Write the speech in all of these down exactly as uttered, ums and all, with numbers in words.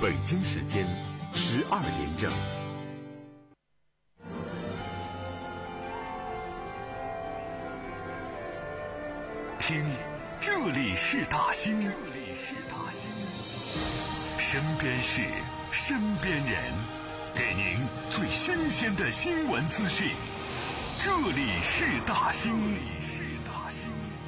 北京时间十二点整。听，这里是大兴，这里是大兴，身边事，身边人，给您最新鲜的新闻资讯。这里是大兴，这里是大兴。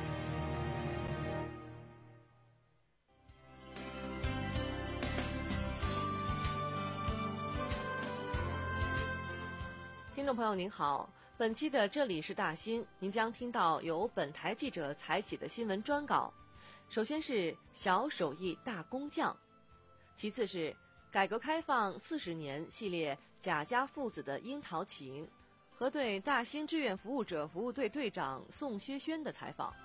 听众朋友您好，本期的这里是大兴，您将听到由本台记者采写的新闻专稿。首先是小手艺大工匠，其次是改革开放四十年系列贾家父子的樱桃情和对大兴志愿服务者服务队队长宋薛轩的采访。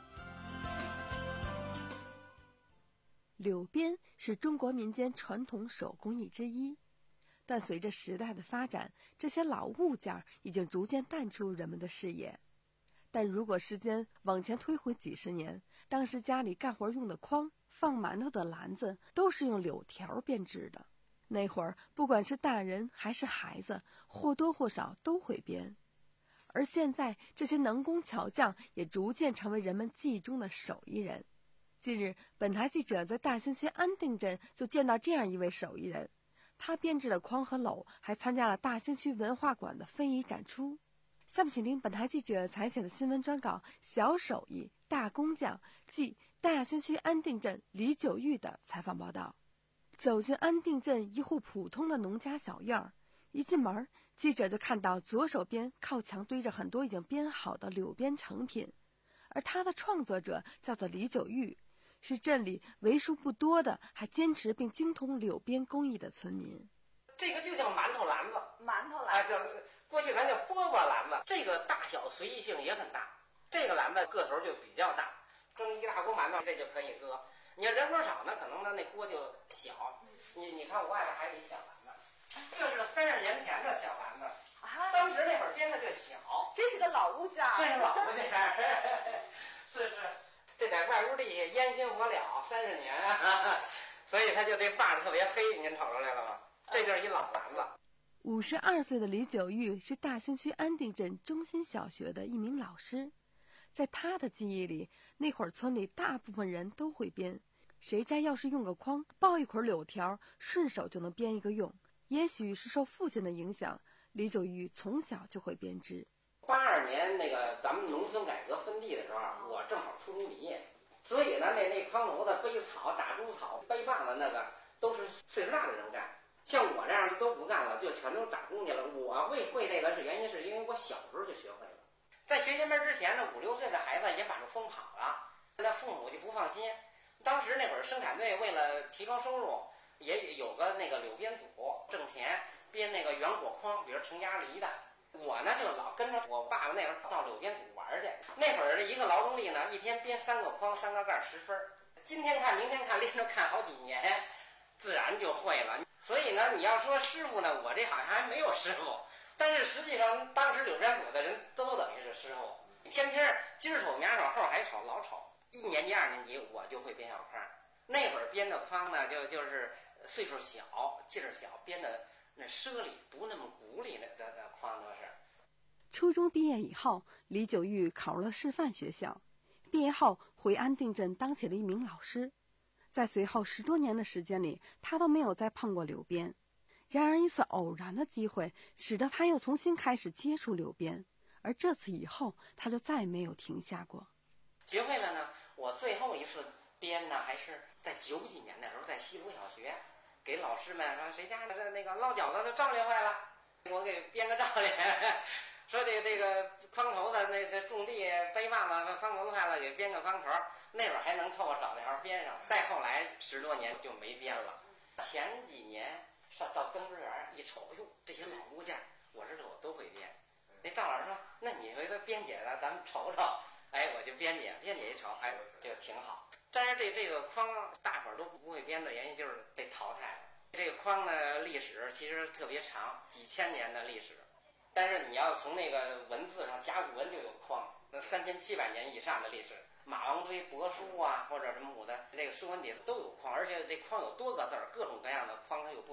柳编是中国民间传统手工艺之一，但随着时代的发展，这些老物件已经逐渐淡出人们的视野。但如果时间往前推回几十年，当时家里干活用的筐、放馒头的篮子都是用柳条编织的。那会儿不管是大人还是孩子，或多或少都会编。而现在这些能工巧匠也逐渐成为人们记忆中的手艺人。近日，本台记者在大兴区安定镇就见到这样一位手艺人，他编制的筐和篓还参加了大兴区文化馆的非遗展出。下面请听本台记者采写的新闻专稿《小手艺大工匠》暨大兴区安定镇李九玉的采访报道。走进安定镇一户普通的农家小院儿，一进门，记者就看到左手边靠墙堆着很多已经编好的柳编成品，而他的创作者叫做李九玉，是镇里为数不多的还坚持并精通柳编工艺的村民。 这个就叫馒头篮子， 馒头篮子， 啊，过去咱叫饽饽篮子。这个大小随意性也很大，这个篮子个头就比较大，蒸一大锅馒头这就可以搁。你要人口少呢，可能呢那锅就小。你你看我外边还有一小篮子，这是三十年前的小篮子， 啊， 当时那会儿编的就小， 这是个老物件， 这是老物件，是是，这在外屋里烟熏火燎三十年啊，所以它就这把子特别黑，您瞅出来了吗？这就是一老篮子。 五十二岁的李九玉是大兴区安定镇中心小学的一名老师，在他的记忆里，那会儿村里大部分人都会编，谁家要是用个筐抱一捆柳条，顺手就能编一个用。也许是受父亲的影响，李九玉从小就会编织。 八二年那个咱们农村改革分地的时候，我正好初中毕业，所以呢，那那筐头子、背草、打猪草、背棒子那个都是岁数大的人干。像我这样的都不干了，就全都打工去了。我会会这个是原因，是因为我小时候就学会了。在学前班之前呢，五六岁的孩子也把这风跑了，那父母就不放心。当时那会儿生产队为了提高收入，也有个那个柳编组挣钱，编那个圆果筐，比如成家梨的。我呢就老跟着我爸爸那会儿到柳编组玩去。那会儿一个劳动力呢，一天编三个筐、三个盖十分。今天看，明天看，连着看好几年，自然就会了。所以呢，你要说师傅呢，我这好像还没有师傅，但是实际上当时柳编组的人都等于是师傅，天天今儿瞅明儿瞅后还瞅老瞅。一年级、二年级我就会编小筐，那会儿编的筐呢，就就是岁数小、劲儿小，编的那奢里不那么鼓励的这这筐都是。 初中毕业以后，李九玉考入了师范学校，毕业后回安定镇当起了一名老师。在随后十多年的时间里，他都没有再碰过柳编。然而一次偶然的机会，使得他又重新开始接触柳编，而这次以后，他就再没有停下过。 学会了呢，我最后一次编呢，还是在九几年的时候，在西湖小学，给老师们说谁家的那个烙饺子的罩里坏了，我给编个罩里。说这这个筐头子那个种地背棒子筐头子坏了，给编个筐头，那会儿还能凑合找条编上。再后来十多年就没编了。前几年上到庚子园一瞅，哟，这些老物件，我说这我都会编。那赵老师说，那你回头编解了，咱们瞅瞅。哎，我就编解，编解一瞅，哎，就挺好。但是这这个筐，大伙儿都不会编的原因就是被淘汰了。这个筐呢，历史其实特别长，几千年的历史。但是你要从那个文字上，甲骨文就有筐，那三千七百年以上的历史，马王堆帛书啊，或者什么五的这个《说文解字》都有筐，而且这筐有多个字儿，各种各样的筐它有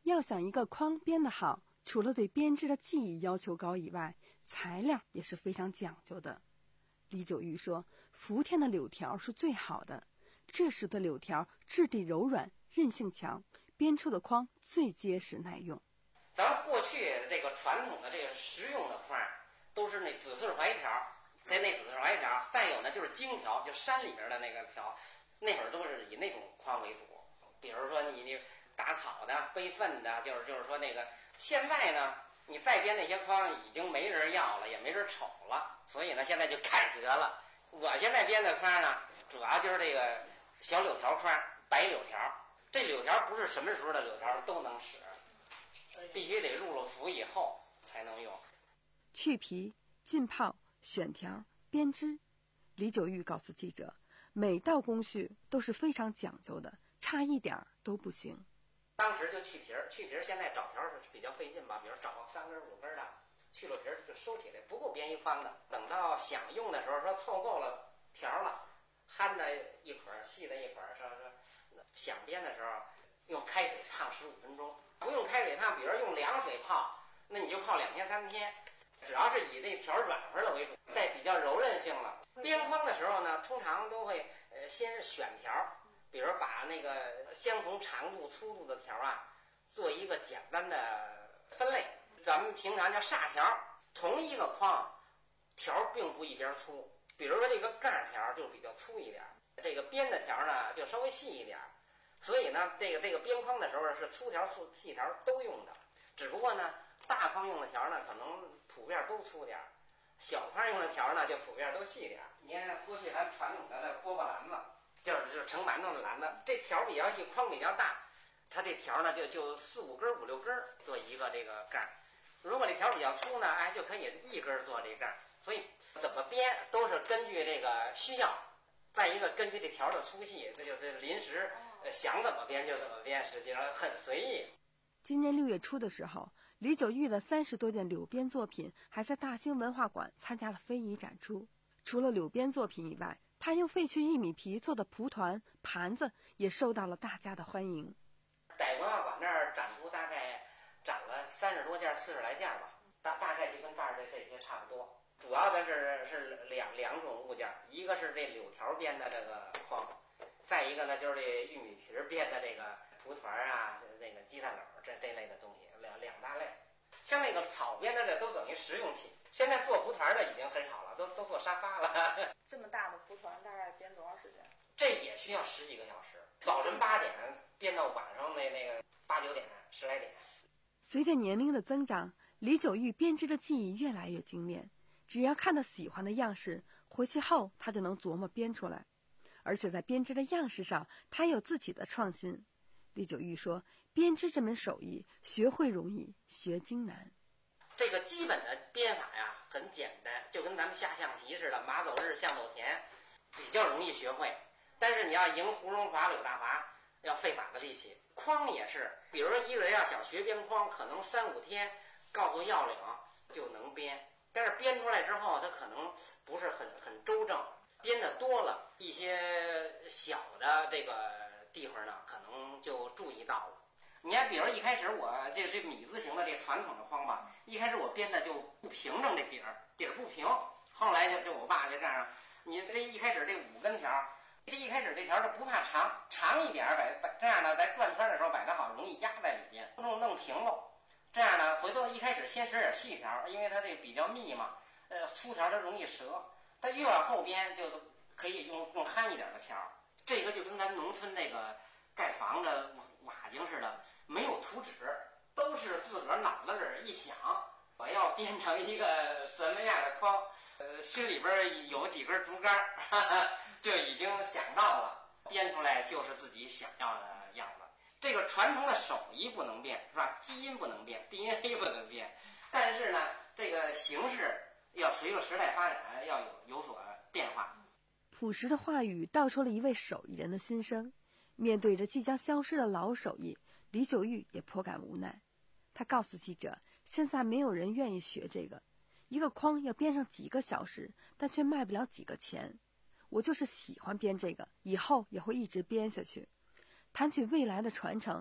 要想一个框编得好，除了对编织的技艺要求高以外，材料也是非常讲究的。李九玉说，福田的柳条是最好的，这时的柳条质地柔软，韧性强，编出的框最结实耐用。 咱们过去这个传统的这个实用的框，都是那紫穗槐条，在那紫穗槐条，再有呢就是荆条，就山里边的那个条，那会儿都是以那种框为主。比如说你你打草的、背粪的，就是就是说那个。现在呢，你再编那些框已经没人要了，也没人瞅了，所以呢，现在就改革了。我现在编的框呢，主要就是这个小柳条框，白柳条。这柳条不是什么时候的柳条都能使，必须得入了伏以后才能用。 去皮、浸泡、选条、编织，李九玉告诉记者，每道工序都是非常讲究的，差一点都不行。 当时就去皮儿，去皮儿现在找条是比较费劲吧，比如找个三根五根的，去了皮儿就收起来，不够编一筐的。等到想用的时候，说凑够了条了，憨的一捆儿，细的一捆儿，说说想编的时候，用开水烫十五分钟，不用开水烫，比如用凉水泡，那你就泡两天三天，只要是以这条软和的为主，带比较柔韧性了。编筐的时候呢，通常都会呃先选条。比如把那个相同长度、粗度的条啊，做一个简单的分类。咱们平常叫煞条，同一个框，条并不一边粗。比如说这个盖条就比较粗一点，这个边的条呢就稍微细一点。所以呢，这个这个编框的时候是粗条、粗细条都用的。只不过呢，大框用的条呢可能普遍都粗点，小框用的条呢就普遍都细点。你看过去咱传统的那饽饽篮子。就是就是盛馒头的篮子，这条比较细，框比较大，它这条呢就就四五根、五六根做一个这个盖。如果这条比较粗呢，哎，就可以一根做这盖。所以怎么编都是根据这个需要，再一个根据这条的粗细，这就是临时想怎么编就怎么编，实际上很随意。 今年六月初的时候，李九玉的三十多件柳编作品还在大兴文化馆参加了非遗展出。除了柳编作品以外，他用废去玉米皮做的蒲团、盘子也受到了大家的欢迎。 在文化馆那儿展出，大概展了三十多件、四十来件吧，大大概就跟这儿的这些差不多。主要的是是两两种物件，一个是这柳条编的这个框，再一个呢就是这玉米皮编的这个蒲团啊，这个鸡蛋篓这这类的东西，两两大类。像那个草编的这都等于实用器，现在做蒲团的已经很少了，都都做沙发了。 这么大的蒲团大概编多长时间？ 这也需要十几个小时，早晨八点编到晚上那那个八九点十来点。 随着年龄的增长，李九玉编织的技艺越来越精炼，只要看到喜欢的样式，回去后他就能琢磨编出来。而且在编织的样式上，他有自己的创新。李九玉说，编织这门手艺学会容易，学精难。 这个基本的编法呀很简单，就跟咱们下象棋似的，马走日象走田，比较容易学会。但是你要赢胡荣华、柳大华，要费把子力气。框也是，比如说一个人要想学编框，可能三五天告诉要领就能编，但是编出来之后，他可能不是很很周正。编的多了，一些小的这个地方呢，可能就注意到了。你看，比如一开始我这这米字形的这传统的框吧，一开始我编的就不平整，这底儿底儿不平。后来就就我爸就这样，你这一开始这五根条，这一开始这条就不怕长，长一点摆摆这样呢，在转圈的时候摆得好，容易压在里边，弄弄平喽。这样呢，回头一开始先使点细条，因为它这比较密嘛，呃，粗条它容易折。它越往后边就可以用用憨一点的条，这个就跟咱农村那个盖房子瓦井似的，没有图纸，都是自个儿脑子里一想，我要编成一个什么样的框，呃，心里边有几根竹竿，哈哈，就已经想到了，编出来就是自己想要的样子。这个传统的手艺不能变，是吧？基因不能变 ，D N A 不能变，但是呢，这个形式要随着时代发展，要有有所变化。 朴实的话语道出了一位手艺人的心声。面对着即将消失的老手艺，李九玉也颇感无奈。他告诉记者，现在没有人愿意学这个，一个框要编上几个小时，但却卖不了几个钱。我就是喜欢编这个，以后也会一直编下去。谈起未来的传承，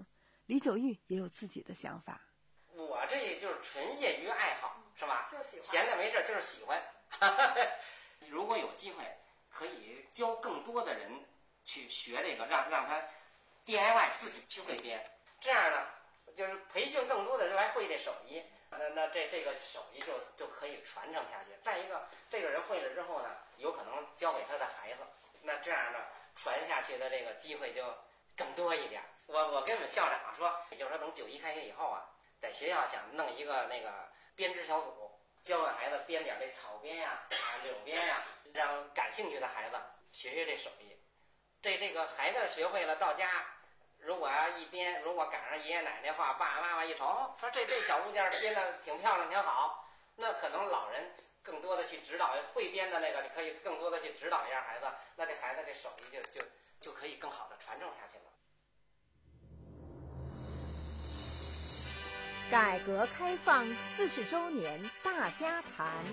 李九玉也有自己的想法。 我这就是纯业余爱好，是吧？ 就是喜欢， 闲的没事就是喜欢。如果有机会，可以教更多的人去学这个，让让他 D I Y 自己去会编，这样呢，就是培训更多的人来会这手艺，那那这这个手艺就就可以传承下去。再一个，这个人会了之后呢，有可能教给他的孩子，那这样呢，传下去的这个机会就更多一点。我我跟我们校长说，也就是说等九一开学以后啊，在学校想弄一个那个编织小组，教给孩子编点这草编呀、啊、柳编呀、啊，让感兴趣的孩子学学这手艺。这这个孩子学会了，到家如果要一编，如果赶上爷爷奶奶话，爸爸妈妈一瞅，说这这小物件编的挺漂亮挺好，那可能老人更多的去指导，会编的那个你可以更多的去指导一下孩子，那这孩子这手艺就就就可以更好的传承下去了。 改革开放四十周年大家谈。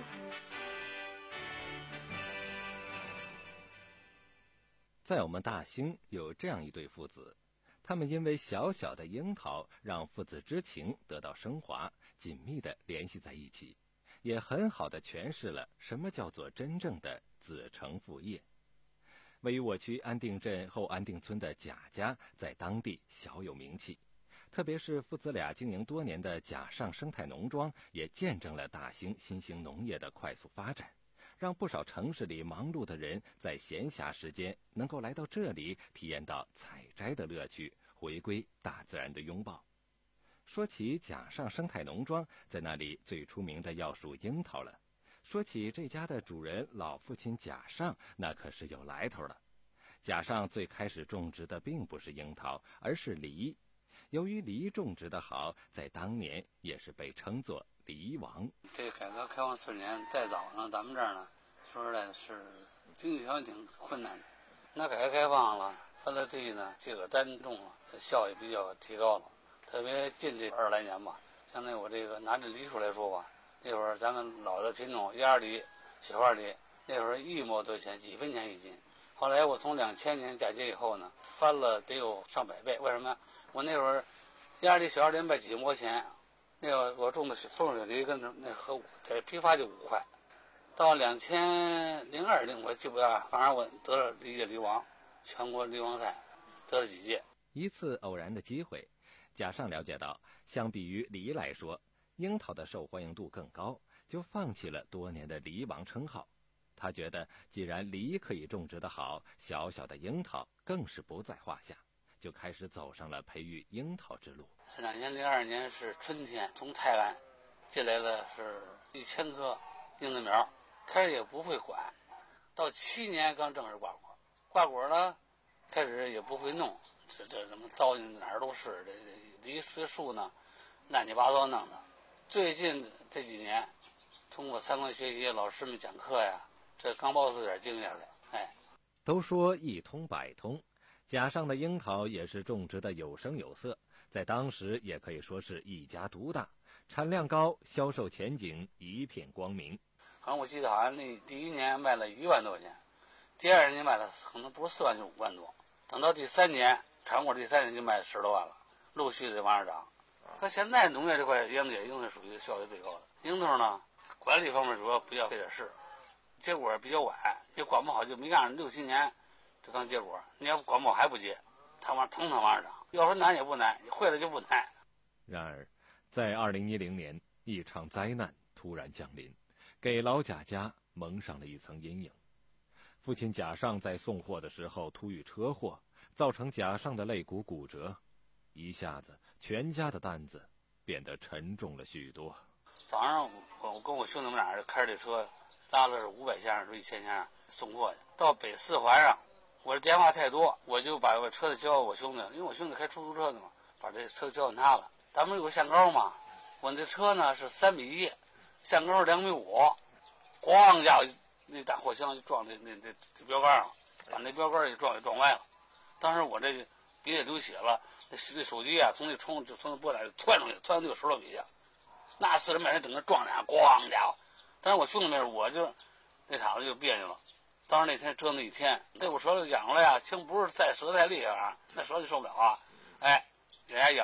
在我们大兴有这样一对父子，他们因为小小的樱桃让父子之情得到升华，紧密地联系在一起，也很好地诠释了什么叫做真正的子承父业。位于我区安定镇后安定村的贾家在当地小有名气，特别是父子俩经营多年的贾上生态农庄，也见证了大兴新兴农业的快速发展，让不少城市里忙碌的人在闲暇时间能够来到这里，体验到采摘的乐趣，回归大自然的拥抱。说起贾上生态农庄，在那里最出名的要数樱桃了。说起这家的主人老父亲贾上，那可是有来头了。贾上最开始种植的并不是樱桃，而是梨。由于梨种植的好，在当年也是被称作梨王。 这改革开放四十年再早呢，咱们这儿呢，说实在是经济条件挺困难的。那改革开放了，分了地呢，这个单种了，效益比较提高了。特别近这二十来年吧，相当于我这个拿这梨树来说吧，那会儿咱们老的品种芽梨、雪花梨，那会儿一毛多钱，几分钱一斤。后来我从两千年嫁接以后呢，翻了得有上百倍。为什么？我那会儿芽梨、雪花梨卖几毛钱，那个我种的风水梨跟那和在批发就五块。到两千零二零，我记不得，反正我得了梨界梨王，全国梨王赛得了几届。 一次偶然的机会，贾上了解到，相比于梨来说，樱桃的受欢迎度更高，就放弃了多年的梨王称号。他觉得，既然梨可以种植得好，小小的樱桃更是不在话下，就开始走上了培育樱桃之路。 是两千零二年是春天，从泰安进来了是一千棵樱子苗，开始也不会管，到七年刚正式挂果。挂果呢，开始也不会弄，这这什么糟践哪儿都是，这这梨树呢乱七八糟弄的。最近这几年，通过参观学习，老师们讲课呀，这刚爆出点经验来。哎， 都说一通百通，贾上的樱桃也是种植的有声有色，在当时也可以说是一家独大，产量高，销售前景一片光明。 好像我记得好像那第一年卖了一万多钱，第二年卖了可能不是四万就五万多，等到第三年产果第三年就卖十多万了，陆续的往上涨。可现在农业这块樱桃樱桃属于效益最高的。樱桃呢，管理方面主要比较费点事，结果比较晚，你管不好就没干六七年，这刚结果，你要管不好还不结，它往腾腾往上涨。要说难也不难，你会了就不难。 然而，在二零一零年，一场灾难突然降临，给老贾家蒙上了一层阴影。父亲贾上在送货的时候突遇车祸，造成贾上的肋骨骨折，一下子全家的担子变得沉重了许多。 早上我跟我兄弟们俩开着这车，拉了五百箱是一千箱送货去，到北四环上，我这电话太多，我就把我车子交给我兄弟，因为我兄弟开出租车的嘛，把这车交给他了。咱们有个限高嘛，我那车呢是三米一，限高是两米五，咣家伙那大货箱就撞那那那那标杆上，把那标杆也撞给撞歪了。当时我这鼻子流血了，那那手机啊从那冲就从那波台窜出去，窜到那个十多米去，那四人把人整个撞俩，咣家伙！但是我兄弟没事，我就那场子就别扭了。当时那天折腾一天，那我舌头痒了呀，轻不是再折太厉害啊，那舌头就受不了啊，哎，给人家痒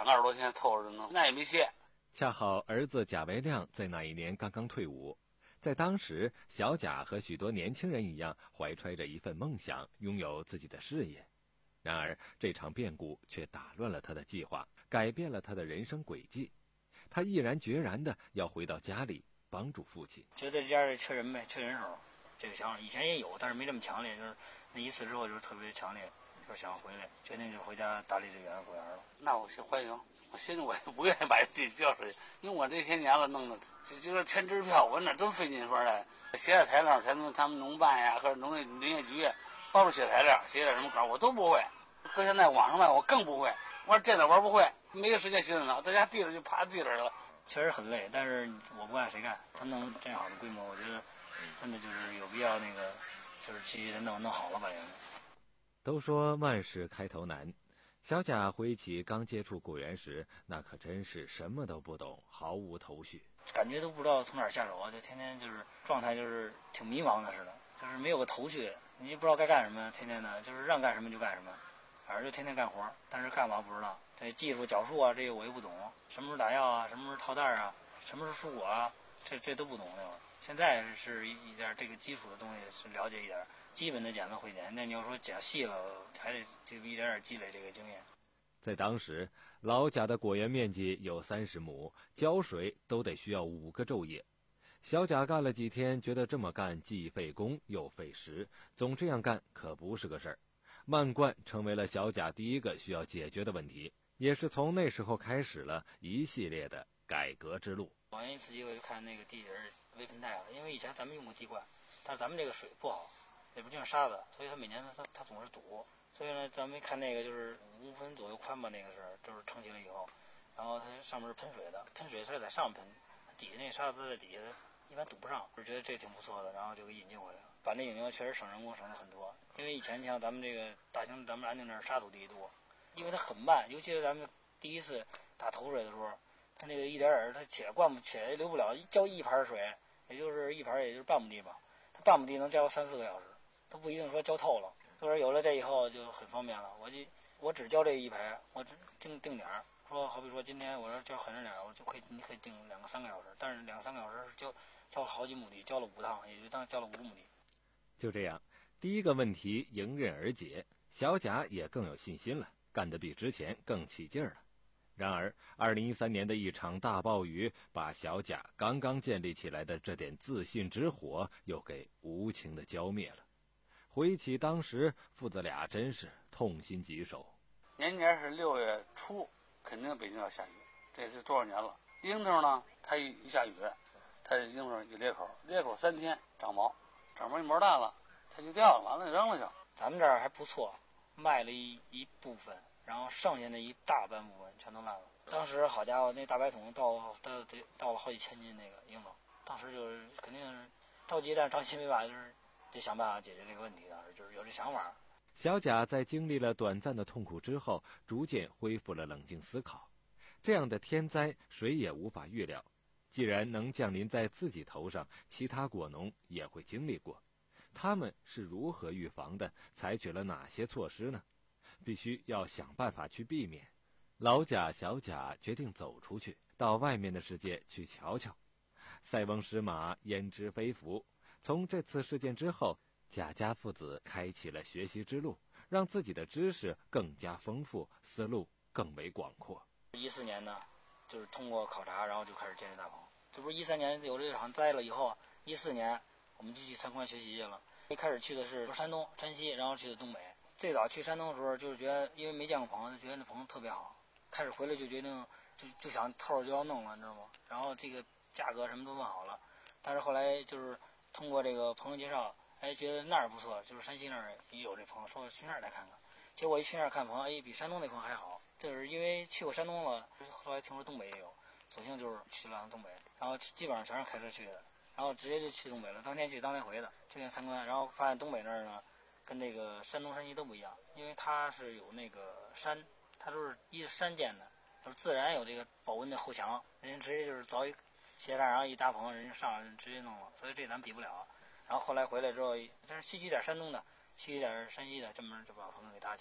二十多天凑着弄，那也没歇。 恰好儿子贾维亮在那一年刚刚退伍，在当时，小贾和许多年轻人一样，怀揣着一份梦想，拥有自己的事业。然而，这场变故却打乱了他的计划，改变了他的人生轨迹。他毅然决然地要回到家里帮助父亲。 觉得家里缺人呗，缺人手，这个想法以前也有，但是没这么强烈。就是那一次之后，就是特别强烈，就是想回来，决定就回家打理这园果园了。 那我先欢迎。我心里我也不愿意把这地交出去，因为我这些年了弄的，就就是签支票，我哪都费劲说的，写点材料才能他们农办呀或者农业林业局帮助写材料，写点什么稿我都不会。搁现在网上卖我更不会，我说电脑玩不会，没个时间寻思呢，在家地里就趴地里了。 确实很累，但是我不干谁干？他弄这样好的规模，我觉得真的就是有必要那个，就是继续弄弄好了吧。 都说万事开头难。小贾回忆起刚接触果园时，那可真是什么都不懂，毫无头绪， 感觉都不知道从哪儿下手啊！就天天就是状态就是挺迷茫的似的，就是没有个头绪，你也不知道该干什么，天天的就是让干什么就干什么，反正就天天干活，但是干嘛不知道。这技术脚术啊，这个我又不懂，什么时候打药啊，什么时候套袋啊，什么时候蔬果啊，这这都不懂那会儿。现在是一点这个基础的东西是了解一点。基本的剪子会剪，那你要说剪细了，还得就一点点积累这个经验。 在当时，老贾的果园面积有三十亩，浇水都得需要五个昼夜。小贾干了几天，觉得这么干既费工又费时，总这样干可不是个事儿。漫灌成为了小贾第一个需要解决的问题，也是从那时候开始了一系列的改革之路。 我一次机会就看那个地底微盆袋了，因为以前咱们用过滴灌，但是咱们这个水不好。也不净沙子，所以它每年它它总是堵，所以呢，咱们看那个就是五分左右宽吧，那个是就是撑起来以后，然后它上面是喷水的，喷水它是在上面喷，底下那沙子在底下一般堵不上，就觉得这挺不错的，然后就给引进回来了。把那引进确实省人工省了很多，因为以前你像咱们这个大兴咱们安定那儿沙土地多，因为它很慢，尤其是咱们第一次打头水的时候，它那个一点点它且灌不且流不了，浇一盘水，也就是一盘也就是半亩地吧，它半亩地能浇三四个小时。它不一定说浇透了，就是有了这以后就很方便了。我就我只浇这一排，我只定定点儿，说好比说今天我要浇狠着点儿，我就可以你可以定两个三个小时，但是两三个小时浇浇好几亩地，浇了五趟，也就当浇了五亩地。 就这样，第一个问题迎刃而解，小贾也更有信心了，干得比之前更起劲儿了。然而，二零一三年的一场大暴雨，把小贾刚刚建立起来的这点自信之火，又给无情地浇灭了。回忆起当时，父子俩真是痛心疾首。 年年是六月初，肯定北京要下雨，这是多少年了？樱桃呢，它一一下雨，它这樱桃一裂口，裂口三天长毛，长毛一毛大了，它就掉了，完了扔了就。 咱们这儿还不错，卖了一一部分，然后剩下的一大半部分全都烂了。当时好家伙，那大白桶到到得到了好几千斤那个樱桃，当时就是肯定是着急，但是着急没办法，就是得想办法解决这个问题。当时就是有这想法。 小贾在经历了短暂的痛苦之后，逐渐恢复了冷静思考。这样的天灾，谁也无法预料。既然能降临在自己头上，其他果农也会经历过。他们是如何预防的？采取了哪些措施呢？必须要想办法去避免。老贾、小贾决定走出去，到外面的世界去瞧瞧。塞翁失马，焉知非福。从这次事件之后，贾家父子开启了学习之路，让自己的知识更加丰富，思路更为广阔。 一四年呢，就是通过考察，然后就开始建立大棚。这不是一三年有这场灾了以后，一四年我们就去参观学习去了。一开始去的是山东、山西，然后去的东北。最早去山东的时候，就是觉得因为没见过棚，就觉得那棚特别好。开始回来就决定就就想透就要弄了，你知道吗？然后这个价格什么都问好了，但是后来就是通过这个朋友介绍，哎，觉得那儿不错，就是山西那儿也有这棚，说去那儿来看看。结果一去那儿看棚，哎，比山东那棚还好。就是因为去过山东了，后来听说东北也有，索性就是去了趟东北，然后基本上全是开车去的，然后直接就去东北了，当天去当天回的，这边参观，然后发现东北那儿呢，跟那个山东、山西都不一样，因为它是有那个山，它都是依着山建的，就是自然有这个保温的后墙，人家直接就是凿一斜带，然后一搭棚，人家上来直接弄了，所以这咱比不了。然后后来回来之后，但是吸取点山东的，吸取点山西的，这么就把棚给搭起来了。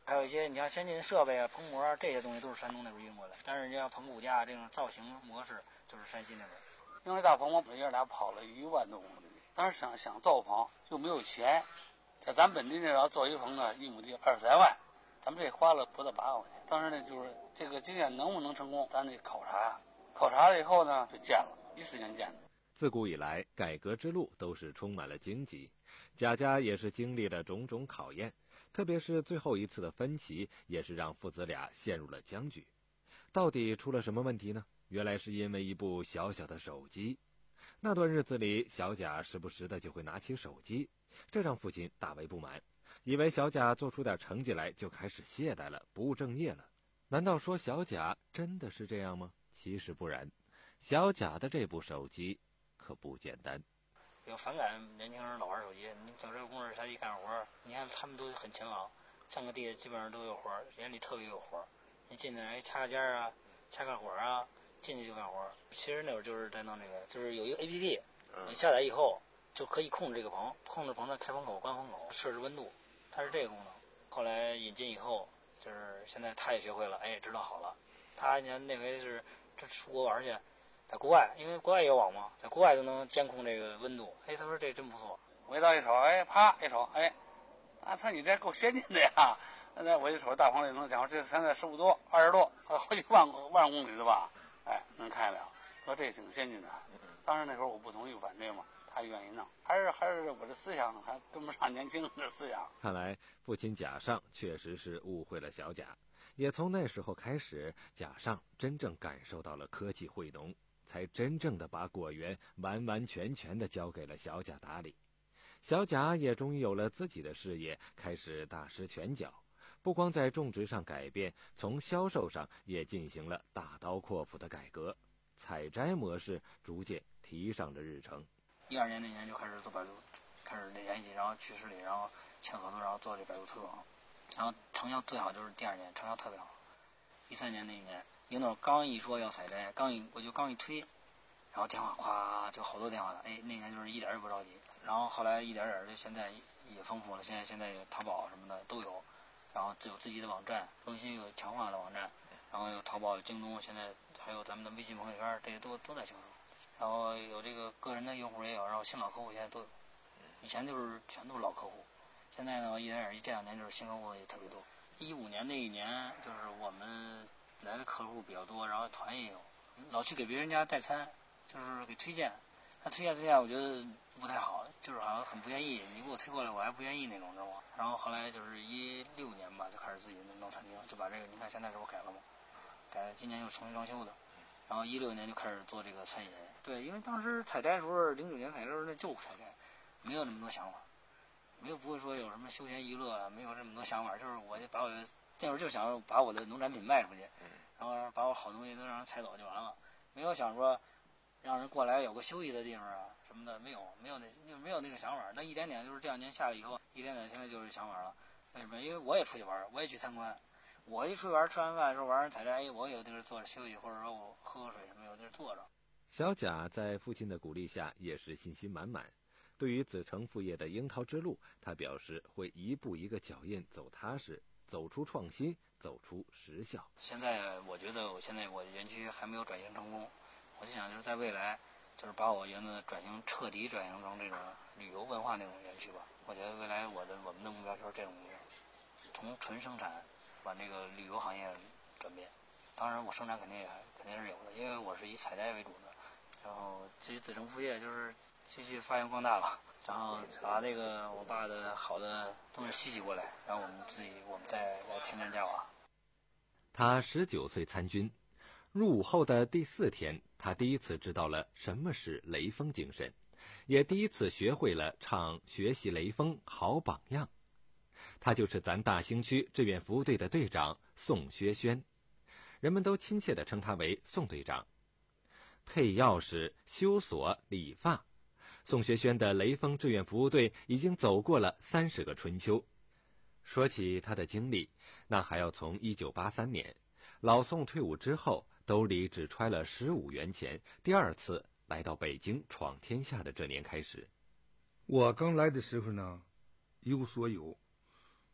还有一些你像先进的设备啊、棚膜啊这些东西都是山东那边运过来，但是你像棚骨架这种造型模式就是山西那边。 因为大棚我们爷俩跑了一万多公里，当时想想造棚就没有钱，在咱本地那要造一棚呢，一亩地二三万，咱们这花了不到八万块钱。当时呢就是这个经验能不能成功，咱得考察，考察了以后呢就建了，一四年建的。 自古以来，改革之路都是充满了荆棘，贾家也是经历了种种考验，特别是最后一次的分歧，也是让父子俩陷入了僵局。到底出了什么问题呢？原来是因为一部小小的手机。那段日子里，小贾时不时的就会拿起手机，这让父亲大为不满，以为小贾做出点成绩来就开始懈怠了，不务正业了。难道说小贾真的是这样吗？其实不然，小贾的这部手机可不简单。 比较反感年轻人老玩手机，你找这个工人下地干活，你看他们都很勤劳，上个地基本上都有活，眼里特别有活。你进来掐个尖啊，掐个火啊，进去就干活。其实那会儿就是在弄这个，就是有一个 A P P， 你下载以后就可以控制这个棚，控制棚的开风口、关风口，设置温度，它是这个功能。后来引进以后，就是现在他也学会了，哎，知道好了。他你看那回是这出国玩去。在国外，因为国外也有网嘛，在国外都能监控这个温度。哎，他说这真不错。 我一到一瞅，哎，啪一瞅，哎，啊，他说你这够先进的呀！现在我一瞅大棚里能讲，这现在十五多、二十多，好几万万公里的吧？哎，能开了，说这挺先进的。当时那时候我不同意反对嘛，他愿意弄，还是还是我的思想还跟不上年轻人的思想。 看来父亲贾尚确实是误会了小贾，也从那时候开始，贾尚真正感受到了科技惠农。才真正的把果园完完全全的交给了小贾打理，小贾也终于有了自己的事业，开始大施拳脚，不光在种植上改变，从销售上也进行了大刀阔斧的改革，采摘模式逐渐提上了日程。 一二年那年就开始做百度，开始联系，然后去市里，然后签合作，然后做这百度推广，然后成效最好就是第二年，成效特别好。一三年那一年。领导刚一说要采摘，刚一我就刚一推，然后电话咵就好多电话了，哎，那年就是一点也不着急。然后后来一点点就现在也丰富了，现在现在有淘宝什么的都有，然后有自己的网站，更新有强化的网站，然后有淘宝、有京东，现在还有咱们的微信朋友圈，这些都都在销售。然后有这个个人的用户也有，然后新老客户现在都有。以前就是全都是老客户，现在呢一点点这两年就是新客户也特别多。一五年那一年就是我们。来的客户比较多，然后团也有，老去给别人家代餐，就是给推荐。他推荐推荐，我觉得不太好，就是好像很不愿意。你给我推过来，我还不愿意那种，知道吗？然后后来就是一六年吧，就开始自己弄餐厅，就把这个，你看现在这不改了吗？改，今年又重新装修的。然后一六年就开始做这个餐饮。对，因为当时采摘的时候，零九年采摘的时候那就采摘，没有那么多想法，没有不会说有什么休闲娱乐，没有这么多想法，就是我就把我的那会儿就想把我的农产品卖出去。然后把我好东西都让人采走就完了，没有想说让人过来有个休息的地方啊什么的，没有没有那没有那个想法。那一点点就是这两年下来以后，一点点现在就是想法了。为什么？因为我也出去玩，我也去参观。我一出去玩，吃完饭的时候玩完采摘，哎，我有地儿坐着休息，或者说我喝喝水什么，有地儿坐着。 小贾在父亲的鼓励下也是信心满满。对于子承父业的樱桃之路，他表示会一步一个脚印走踏实，走出创新，走出实效。 现在我觉得我现在我园区还没有转型成功，我就想就是在未来，就是把我园子转型彻底转型成这种旅游文化那种园区吧。我觉得未来我的我们的目标就是这种目标，从纯生产往这个旅游行业转变。当然我生产肯定也肯定是有的，因为我是以采摘为主的。然后至于子承父业，就是继续发扬光大吧。然后把那个我爸的好的东西吸取过来，然后我们自己我们再来添砖加瓦。 他十九岁参军，入伍后的第四天，他第一次知道了什么是雷锋精神，也第一次学会了唱学习雷锋好榜样。他就是咱大兴区志愿服务队的队长宋学轩，人们都亲切地称他为宋队长。配钥匙、修锁、理发，宋学轩的雷锋志愿服务队已经走过了三十个春秋。说起他的经历，那还要从一九八三年老宋退伍之后，兜里只揣了十五元钱，第二次来到北京闯天下的这年开始。 我刚来的时候呢，一无所有，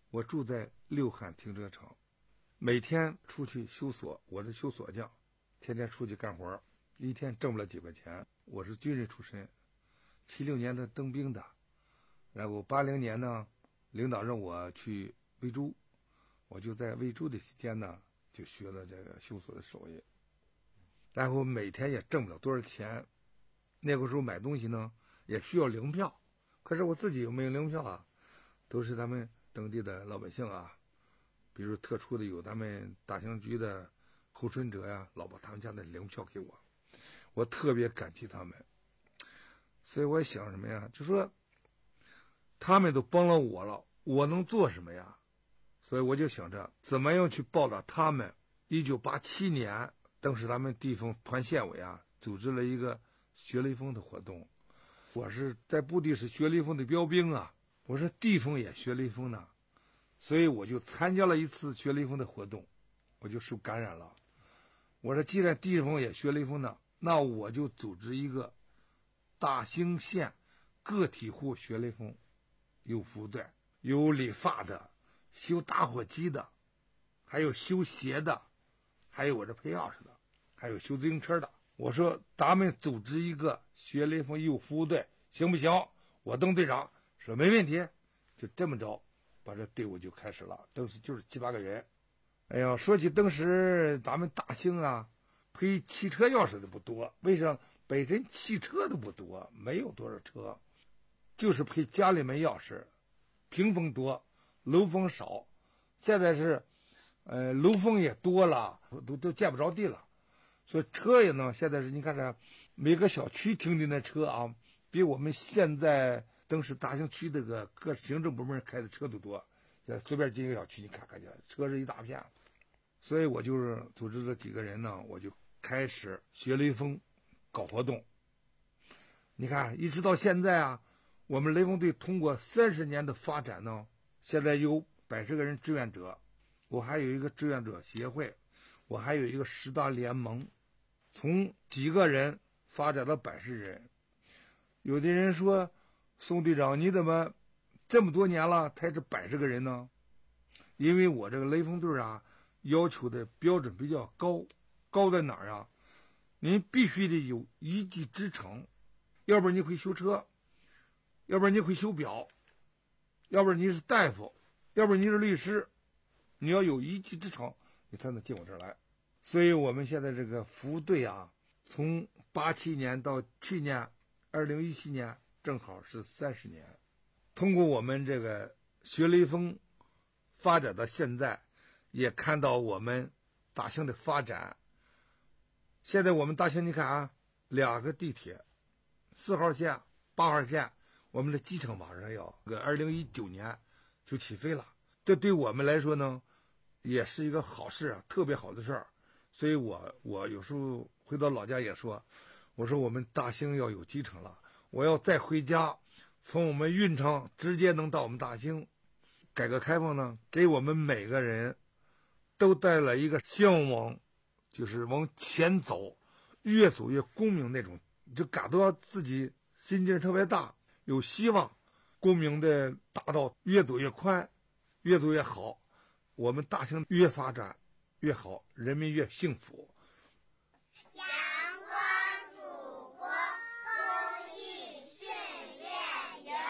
我住在六汉停车场，每天出去修锁，我是修锁匠，天天出去干活，一天挣不了几块钱。我是军人出身，七六年的当兵的，然后八零年呢，领导让我去维州，我就在维州的期间呢，就学了这个修锁的手艺，然后每天也挣不了多少钱。那个时候买东西呢，也需要粮票，可是我自己又没有粮票啊，都是他们当地的老百姓啊，比如特殊的有咱们大兴局的候审者呀，老把他们家的粮票给我，我特别感激他们。所以我想什么呀，就说他们都帮了我了，我能做什么呀？所以我就想着怎么样去报答他们。一九八七年，当时咱们地方团县委啊，组织了一个学雷锋的活动。我是在部队是学雷锋的标兵啊，我说地方也学雷锋呢，所以我就参加了一次学雷锋的活动，我就受感染了。我说既然地方也学雷锋呢，那我就组织一个大兴县个体户学雷锋，有服务队，有理发的，修打火机的，还有修鞋的，还有我这配钥匙的，还有修自行车的。我说咱们组织一个学雷锋义务服务队行不行？我当队长说没问题，就这么着把这队伍就开始了，当时就是七八个人。哎呀，说起当时咱们大兴啊，配汽车钥匙的不多，为啥？本身汽车都不多，没有多少车，就是配家里面钥匙，屏风多，楼房少。现在是呃楼房也多了，都都见不着地了。所以车也呢，现在是你看这每个小区停的那车啊，比我们现在当时大兴区这个各行政部门开的车都多。现在随便进一个小区，你看看去，车是一大片。所以我就是组织这几个人呢，我就开始学雷锋，搞活动。你看，一直到现在啊，我们雷锋队通过三十年的发展呢，现在有百十个人志愿者，我还有一个志愿者协会，我还有一个十大联盟。从几个人发展到百十人。有的人说，宋队长你怎么这么多年了才是百十个人呢？因为我这个雷锋队啊，要求的标准比较高。高在哪儿啊？您必须得有一技之长，要不然你会修车，要不然你会修表，要不然你是大夫，要不然你是律师，你要有一技之长，你才能进我这儿来。所以我们现在这个服务队啊，从八七年到去年二零一七年，正好是三十年。通过我们这个学雷锋发展到现在，也看到我们大兴的发展。现在我们大兴你看啊，两个地铁，四号线、八号线，我们的机场马上要个二零一九年就起飞了。这对我们来说呢，也是一个好事啊，特别好的事儿。所以我我有时候回到老家也说，我说我们大兴要有机场了，我要再回家，从我们运城直接能到我们大兴。改革开放呢，给我们每个人都带来一个向往，就是往前走，越走越光明那种，就感到自己心劲特别大，有希望，光明的大道越走越宽，越走越好，我们大兴越发展越好，人民越幸福。 阳光祖国公益训练营。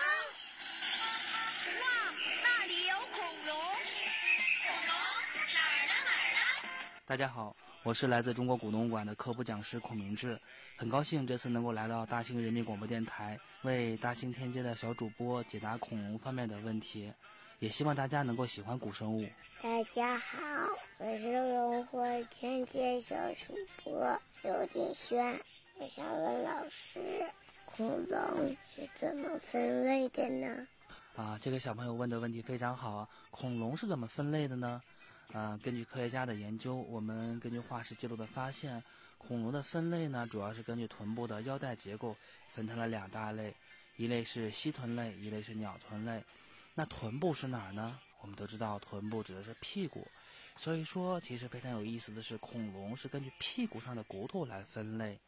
哇，那里有恐龙！ 恐龙哪儿呢哪儿呢？ 大家好，我是来自中国古农馆的科普讲师孔明志，很高兴这次能够来到大兴人民广播电台，为大兴天街的小主播解答恐龙方面的问题。也希望大家能够喜欢古生物。 大家好，我是荣获天街小主播刘景轩。我想问老师，恐龙是怎么分类的呢？ 啊，这个小朋友问的问题非常好啊！恐龙是怎么分类的呢？啊，根据科学家的研究，我们根据化石记录的发现，恐龙的分类呢，主要是根据臀部的腰带结构分成了两大类，一类是蜥臀类，一类是鸟臀类。那臀部是哪儿呢？我们都知道臀部指的是屁股，所以说其实非常有意思的是，恐龙是根据屁股上的骨头来分类。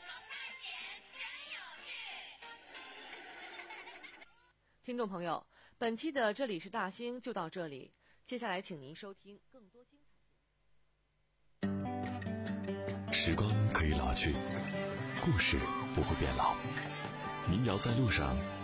听众朋友， 本期的这里是大兴就到这里，接下来请您收听更多精彩。 时光可以老去，故事不会变老。民谣在路上，